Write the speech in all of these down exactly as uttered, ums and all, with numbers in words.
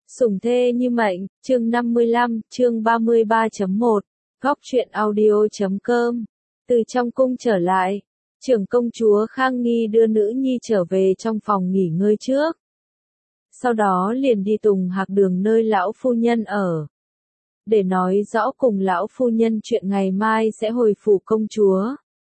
Sủng thê như mệnh, chương năm mươi lăm, chương ba mươi ba chấm một, góc truyện audio chấm com. Từ trong cung trở lại, trưởng công chúa Khang Nghi đưa nữ nhi trở về trong phòng nghỉ ngơi trước. Sau đó liền đi Tùng Hạc Đường nơi lão phu nhân ở. Để nói rõ cùng lão phu nhân chuyện ngày mai sẽ hồi phủ công chúa.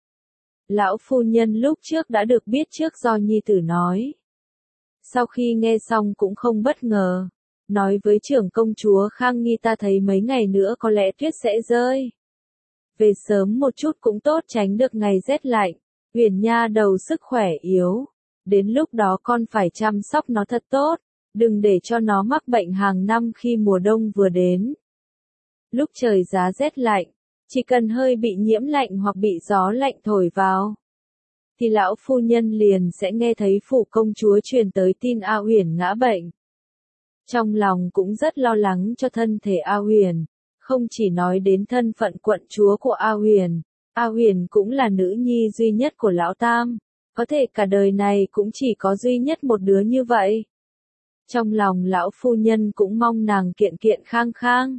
Lão phu nhân lúc trước đã được biết trước do nhi tử nói. Sau khi nghe xong cũng không bất ngờ. Nói với trưởng công chúa Khang Nghi ta thấy mấy ngày nữa có lẽ tuyết sẽ rơi. Về sớm một chút cũng tốt tránh được ngày rét lạnh. Huyền nha đầu sức khỏe yếu. Đến lúc đó con phải chăm sóc nó thật tốt. Đừng để cho nó mắc bệnh hàng năm khi mùa đông vừa đến. Lúc trời giá rét lạnh, chỉ cần hơi bị nhiễm lạnh hoặc bị gió lạnh thổi vào, thì lão phu nhân liền sẽ nghe thấy phủ công chúa truyền tới tin A Huyền ngã bệnh. Trong lòng cũng rất lo lắng cho thân thể A Huyền, không chỉ nói đến thân phận quận chúa của A Huyền, A Huyền cũng là nữ nhi duy nhất của lão tam, có thể cả đời này cũng chỉ có duy nhất một đứa như vậy. Trong lòng lão phu nhân cũng mong nàng kiện kiện khang khang.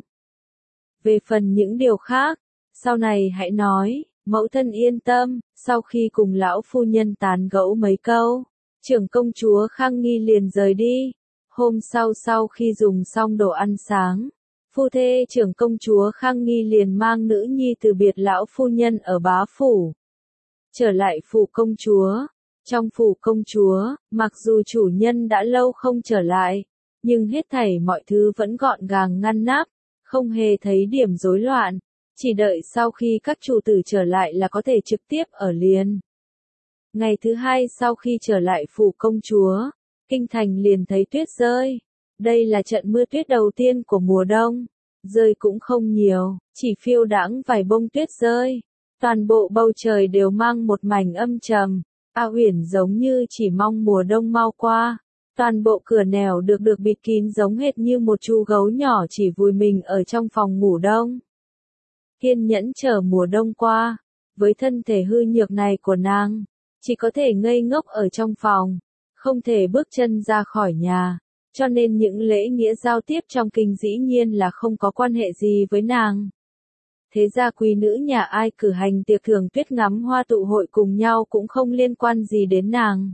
Về phần những điều khác, sau này hãy nói, mẫu thân yên tâm. Sau khi cùng lão phu nhân tán gẫu mấy câu, trưởng công chúa Khang Nghi liền rời đi. Hôm sau sau khi dùng xong đồ ăn sáng, phu thê trưởng công chúa Khang Nghi liền mang nữ nhi từ biệt lão phu nhân ở bá phủ. Trở lại phủ công chúa. Trong phủ công chúa, mặc dù chủ nhân đã lâu không trở lại, nhưng hết thảy mọi thứ vẫn gọn gàng ngăn nắp, không hề thấy điểm rối loạn, chỉ đợi sau khi các chủ tử trở lại là có thể trực tiếp ở liền. Ngày thứ hai sau khi trở lại phủ công chúa, kinh thành liền thấy tuyết rơi. Đây là trận mưa tuyết đầu tiên của mùa đông, rơi cũng không nhiều, chỉ phiêu đãng vài bông tuyết rơi. Toàn bộ bầu trời đều mang một mảnh âm trầm. A Huyền giống như chỉ mong mùa đông mau qua. Toàn bộ cửa nẻo được được bịt kín giống hệt như một chú gấu nhỏ chỉ vùi mình ở trong phòng ngủ đông. Kiên nhẫn chờ mùa đông qua. Với thân thể hư nhược này của nàng, chỉ có thể ngây ngốc ở trong phòng, không thể bước chân ra khỏi nhà. Cho nên những lễ nghĩa giao tiếp trong kinh dĩ nhiên là không có quan hệ gì với nàng. Thế ra quý nữ nhà ai cử hành tiệc thưởng tuyết ngắm hoa tụ hội cùng nhau cũng không liên quan gì đến nàng.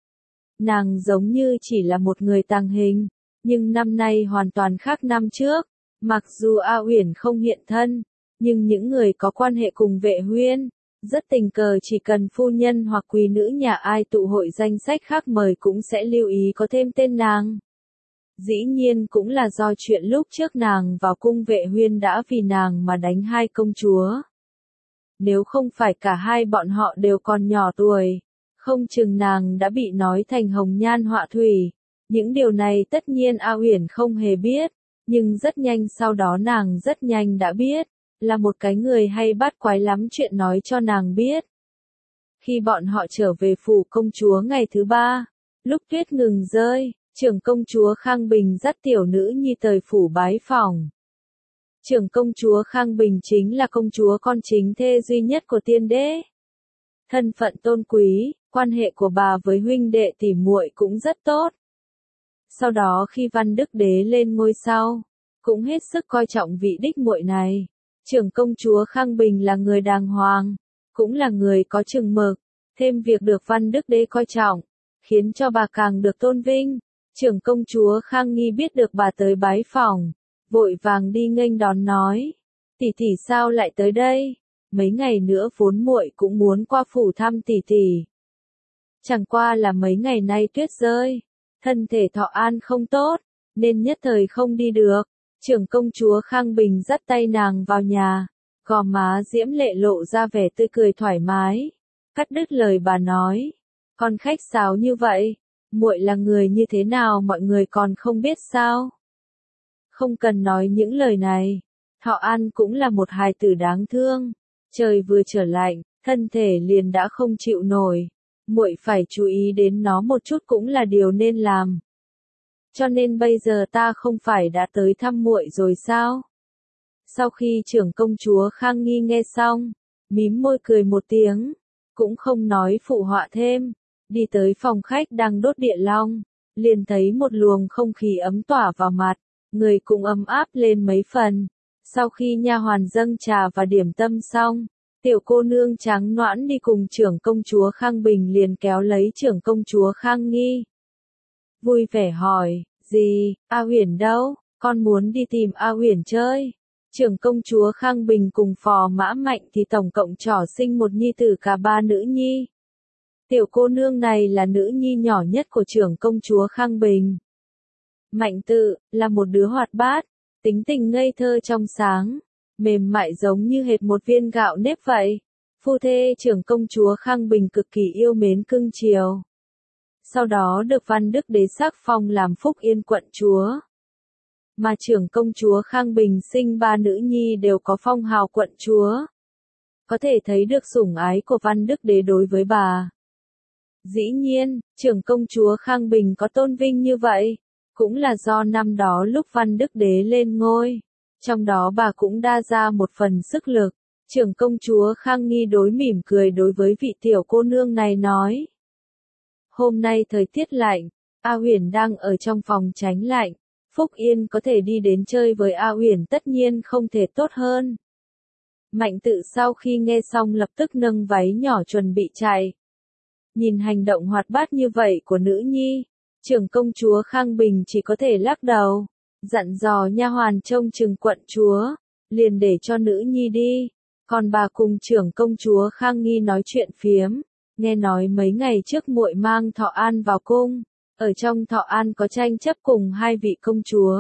Nàng giống như chỉ là một người tàng hình, nhưng năm nay hoàn toàn khác năm trước. Mặc dù A Huyền không hiện thân, nhưng những người có quan hệ cùng Vệ Huyên, rất tình cờ chỉ cần phu nhân hoặc quý nữ nhà ai tụ hội danh sách khác mời cũng sẽ lưu ý có thêm tên nàng. Dĩ nhiên cũng là do chuyện lúc trước nàng vào cung Vệ Huyên đã vì nàng mà đánh hai công chúa. Nếu không phải cả hai bọn họ đều còn nhỏ tuổi, không chừng nàng đã bị nói thành hồng nhan họa thủy. Những điều này tất nhiên A Huyền không hề biết, nhưng rất nhanh sau đó nàng rất nhanh đã biết, là một cái người hay bắt quái lắm chuyện nói cho nàng biết. Khi bọn họ trở về phủ công chúa ngày thứ ba, lúc tuyết ngừng rơi, trưởng công chúa Khang Bình dắt tiểu nữ nhi tới phủ bái phỏng. Trưởng công chúa Khang Bình chính là công chúa con chính thê duy nhất của tiên đế. Thân phận tôn quý, quan hệ của bà với huynh đệ tỷ muội cũng rất tốt. Sau đó khi Văn Đức Đế lên ngôi sau, cũng hết sức coi trọng vị đích muội này. Trưởng công chúa Khang Bình là người đàng hoàng, cũng là người có chừng mực, thêm việc được Văn Đức Đế coi trọng, khiến cho bà càng được tôn vinh. Trưởng công chúa Khang Nghi biết được bà tới bái phỏng, vội vàng đi nghênh đón nói, tỷ tỷ sao lại tới đây? Mấy ngày nữa vốn muội cũng muốn qua phủ thăm tỷ tỷ. Chẳng qua là mấy ngày nay tuyết rơi, thân thể Thọ An không tốt, nên nhất thời không đi được. Trưởng công chúa Khang Bình dắt tay nàng vào nhà, gò má diễm lệ lộ ra vẻ tươi cười thoải mái. Cắt đứt lời bà nói, con khách sáo như vậy, muội là người như thế nào mọi người còn không biết sao? Không cần nói những lời này, Thọ An cũng là một hài tử đáng thương. Trời vừa trở lạnh, thân thể liền đã không chịu nổi. Muội phải chú ý đến nó một chút cũng là điều nên làm. Cho nên bây giờ ta không phải đã tới thăm muội rồi sao? Sau khi trưởng công chúa Khang Nghi nghe xong, mím môi cười một tiếng, cũng không nói phụ họa thêm, đi tới phòng khách đang đốt địa long, liền thấy một luồng không khí ấm tỏa vào mặt, người cũng ấm áp lên mấy phần. Sau khi nha hoàn dâng trà và điểm tâm xong, tiểu cô nương trắng noãn đi cùng trưởng công chúa Khang Bình liền kéo lấy trưởng công chúa Khang Nghi. Vui vẻ hỏi, gì, A Uyển đâu, con muốn đi tìm A Uyển chơi. Trưởng công chúa Khang Bình cùng Phò Mã Mạnh thì tổng cộng trỏ sinh một nhi tử cả ba nữ nhi. Tiểu cô nương này là nữ nhi nhỏ nhất của trưởng công chúa Khang Bình. Mạnh Tự, là một đứa hoạt bát, tính tình ngây thơ trong sáng, mềm mại giống như hệt một viên gạo nếp vậy. Phu thê trưởng công chúa Khang Bình cực kỳ yêu mến cưng chiều. Sau đó được Văn Đức Đế sắc phong làm Phúc Yên quận chúa. Mà trưởng công chúa Khang Bình sinh ba nữ nhi đều có phong hào quận chúa. Có thể thấy được sủng ái của Văn Đức Đế đối với bà. Dĩ nhiên, trưởng công chúa Khang Bình có tôn vinh như vậy, cũng là do năm đó lúc Văn Đức Đế lên ngôi, trong đó bà cũng đa ra một phần sức lực. Trưởng công chúa Khang Nghi đối mỉm cười đối với vị tiểu cô nương này nói. Hôm nay thời tiết lạnh, A Uyển đang ở trong phòng tránh lạnh, Phúc Yên có thể đi đến chơi với A Uyển tất nhiên không thể tốt hơn. Mạnh Tự sau khi nghe xong lập tức nâng váy nhỏ chuẩn bị chạy. Nhìn hành động hoạt bát như vậy của nữ nhi, trưởng công chúa Khang Bình chỉ có thể lắc đầu, dặn dò nha hoàn trông chừng quận chúa, liền để cho nữ nhi đi. Còn bà cùng trưởng công chúa Khang Nghi nói chuyện phiếm, nghe nói mấy ngày trước muội mang Thọ An vào cung, ở trong Thọ An có tranh chấp cùng hai vị công chúa.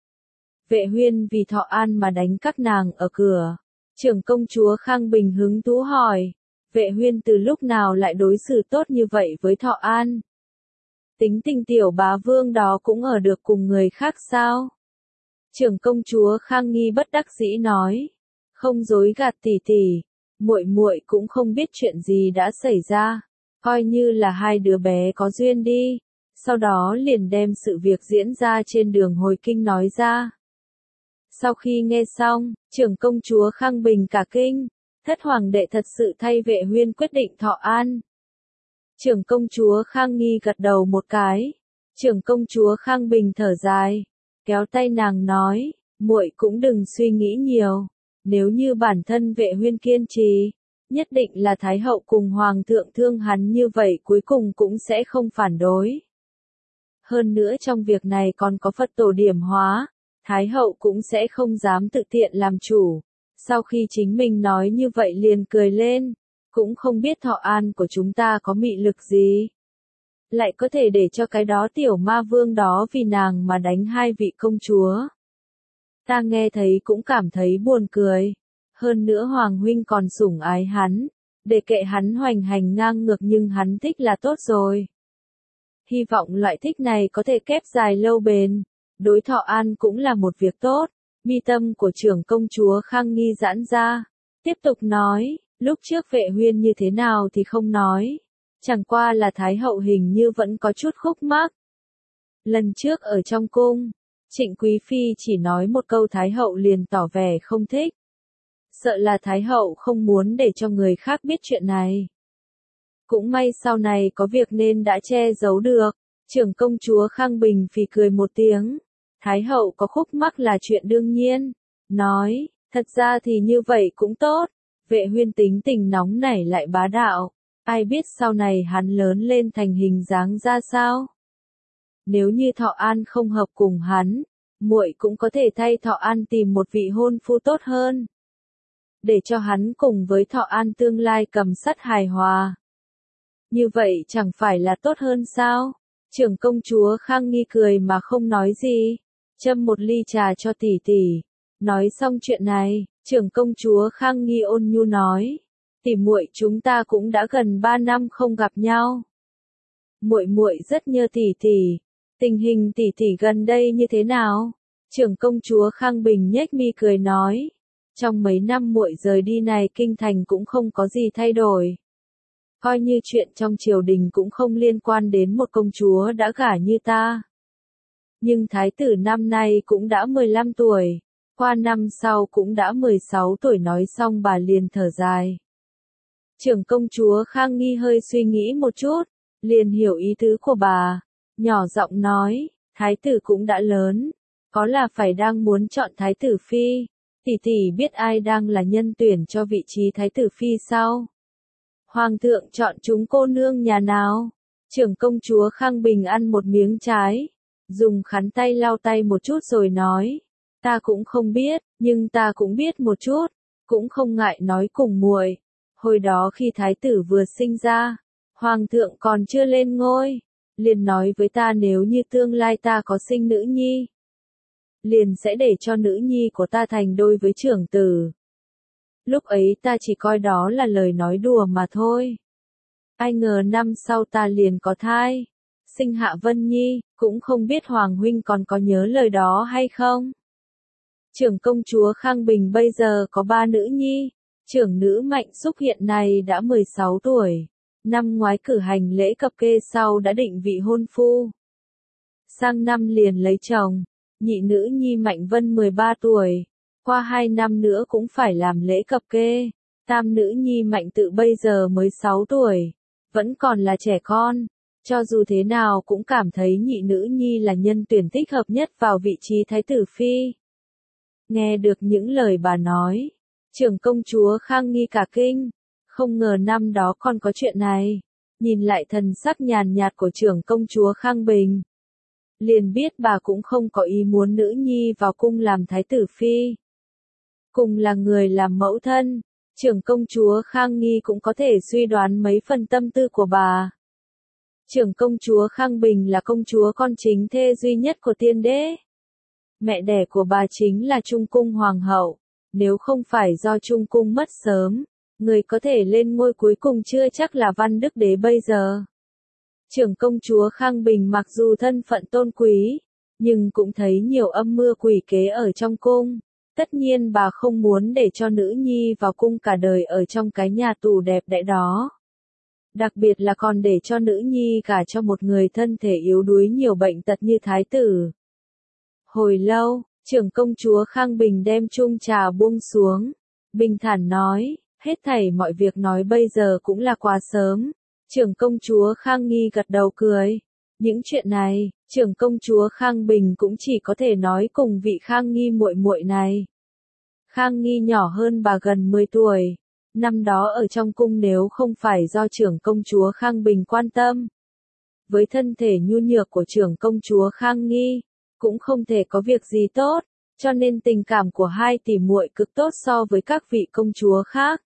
Vệ Huyên vì Thọ An mà đánh các nàng ở cửa. Trưởng công chúa Khang Bình hứng thú hỏi, Vệ Huyên từ lúc nào lại đối xử tốt như vậy với Thọ An? Tính tình tiểu bá vương đó cũng ở được cùng người khác sao? Trưởng công chúa Khang Nghi bất đắc dĩ nói, không dối gạt tỷ tỷ, muội muội cũng không biết chuyện gì đã xảy ra, coi như là hai đứa bé có duyên đi. Sau đó liền đem sự việc diễn ra trên đường hồi kinh nói ra. Sau khi nghe xong, trưởng công chúa Khang Bình cả kinh, thất hoàng đệ thật sự thay Vệ Huyên quyết định Thọ An. Trưởng công chúa Khang Nghi gật đầu một cái. Trưởng công chúa Khang Bình thở dài, kéo tay nàng nói, muội cũng đừng suy nghĩ nhiều, nếu như bản thân Vệ Huyên kiên trì, nhất định là Thái hậu cùng hoàng thượng thương hắn như vậy cuối cùng cũng sẽ không phản đối. Hơn nữa trong việc này còn có Phật tổ điểm hóa, Thái hậu cũng sẽ không dám tự tiện làm chủ. Sau khi chính mình nói như vậy liền cười lên, cũng không biết Thọ An của chúng ta có mị lực gì. Lại có thể để cho cái đó tiểu ma vương đó vì nàng mà đánh hai vị công chúa. Ta nghe thấy cũng cảm thấy buồn cười. Hơn nữa Hoàng huynh còn sủng ái hắn, để kệ hắn hoành hành ngang ngược nhưng hắn thích là tốt rồi. Hy vọng loại thích này có thể kép dài lâu bền, đối Thọ An cũng là một việc tốt. Mi tâm của trưởng công chúa Khang Nghi giãn ra, tiếp tục nói, lúc trước Vệ Huyên như thế nào thì không nói, chẳng qua là Thái hậu hình như vẫn có chút khúc mắc. Lần trước ở trong cung, Trịnh Quý Phi chỉ nói một câu Thái hậu liền tỏ vẻ không thích. Sợ là Thái hậu không muốn để cho người khác biết chuyện này. Cũng may sau này có việc nên đã che giấu được. Trưởng công chúa Khang Bình phì cười một tiếng. Thái hậu có khúc mắc là chuyện đương nhiên. Nói, thật ra thì như vậy cũng tốt. Vệ Huyên tính tình nóng nảy lại bá đạo. Ai biết sau này hắn lớn lên thành hình dáng ra sao? Nếu như Thọ An không hợp cùng hắn, muội cũng có thể thay Thọ An tìm một vị hôn phu tốt hơn. Để cho hắn cùng với Thọ An tương lai cầm sắt hài hòa. Như vậy chẳng phải là tốt hơn sao? Trưởng công chúa Khang Nghi cười mà không nói gì. Châm một ly trà cho tỷ tỷ. Nói xong chuyện này, trưởng công chúa Khang Nghi ôn nhu nói. Tỷ muội chúng ta cũng đã gần ba năm không gặp nhau. Muội muội rất nhớ tỷ tỷ. Tình hình tỷ tỷ gần đây như thế nào? Trưởng công chúa Khang Bình nhếch mi cười nói. Trong mấy năm muội rời đi này kinh thành cũng không có gì thay đổi. Coi như chuyện trong triều đình cũng không liên quan đến một công chúa đã gả như ta. Nhưng thái tử năm nay cũng đã mười lăm tuổi, qua năm sau cũng đã mười sáu tuổi nói xong bà liền thở dài. Trưởng công chúa Khang Nghi hơi suy nghĩ một chút, liền hiểu ý tứ của bà, nhỏ giọng nói, thái tử cũng đã lớn, có là phải đang muốn chọn thái tử phi. Tỷ tỷ biết ai đang là nhân tuyển cho vị trí thái tử phi sao? Hoàng thượng chọn chúng cô nương nhà nào? Trưởng công chúa Khang Bình ăn một miếng trái, dùng khăn tay lau tay một chút rồi nói, ta cũng không biết, nhưng ta cũng biết một chút, cũng không ngại nói cùng muội. Hồi đó khi thái tử vừa sinh ra, hoàng thượng còn chưa lên ngôi, liền nói với ta nếu như tương lai ta có sinh nữ nhi, liền sẽ để cho nữ nhi của ta thành đôi với trưởng tử. Lúc ấy ta chỉ coi đó là lời nói đùa mà thôi. Ai ngờ năm sau ta liền có thai, sinh Hạ Vân Nhi, cũng không biết Hoàng huynh còn có nhớ lời đó hay không? Trưởng công chúa Khang Bình bây giờ có ba nữ nhi, trưởng nữ Mạnh Xúc hiện nay đã mười sáu tuổi, năm ngoái cử hành lễ cập kê sau đã định vị hôn phu. Sang năm liền lấy chồng, nhị nữ nhi Mạnh Vân mười ba tuổi, qua hai năm nữa cũng phải làm lễ cập kê, tam nữ nhi Mạnh Tự bây giờ mới sáu tuổi, vẫn còn là trẻ con, cho dù thế nào cũng cảm thấy nhị nữ nhi là nhân tuyển thích hợp nhất vào vị trí thái tử phi. Nghe được những lời bà nói, trưởng công chúa Khang Nghi cả kinh, không ngờ năm đó còn có chuyện này, nhìn lại thần sắc nhàn nhạt của trưởng công chúa Khang Bình, liền biết bà cũng không có ý muốn nữ nhi vào cung làm thái tử phi. Cùng là người làm mẫu thân, trưởng công chúa Khang Nghi cũng có thể suy đoán mấy phần tâm tư của bà. Trưởng công chúa Khang Bình là công chúa con chính thê duy nhất của tiên đế. Mẹ đẻ của bà chính là Trung Cung Hoàng hậu, nếu không phải do Trung Cung mất sớm, người có thể lên ngôi cuối cùng chưa chắc là Văn Đức Đế bây giờ. Trưởng công chúa Khang Bình mặc dù thân phận tôn quý, nhưng cũng thấy nhiều âm mưu quỷ kế ở trong cung. Tất nhiên bà không muốn để cho nữ nhi vào cung cả đời ở trong cái nhà tù đẹp đẽ đó. Đặc biệt là còn để cho nữ nhi gả cho một người thân thể yếu đuối nhiều bệnh tật như thái tử. Hồi lâu, trưởng công chúa Khang Bình đem chung trà buông xuống, bình thản nói, hết thảy mọi việc nói bây giờ cũng là quá sớm. Trưởng công chúa Khang Nghi gật đầu cười. Những chuyện này, trưởng công chúa Khang Bình cũng chỉ có thể nói cùng vị Khang Nghi muội muội này. Khang Nghi nhỏ hơn bà gần mười tuổi. Năm đó ở trong cung nếu không phải do trưởng công chúa Khang Bình quan tâm, với thân thể nhu nhược của trưởng công chúa Khang Nghi, cũng không thể có việc gì tốt, cho nên tình cảm của hai tỷ muội cực tốt so với các vị công chúa khác.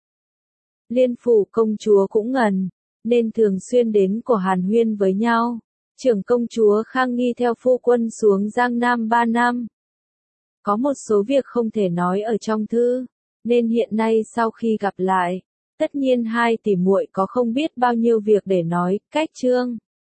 Liên phủ công chúa cũng ngần, nên thường xuyên đến của hàn huyên với nhau. Trưởng công chúa Khang Nghi theo phu quân xuống Giang Nam ba năm. Có một số việc không thể nói ở trong thư, nên hiện nay sau khi gặp lại, tất nhiên hai tỷ muội có không biết bao nhiêu việc để nói, cách chương.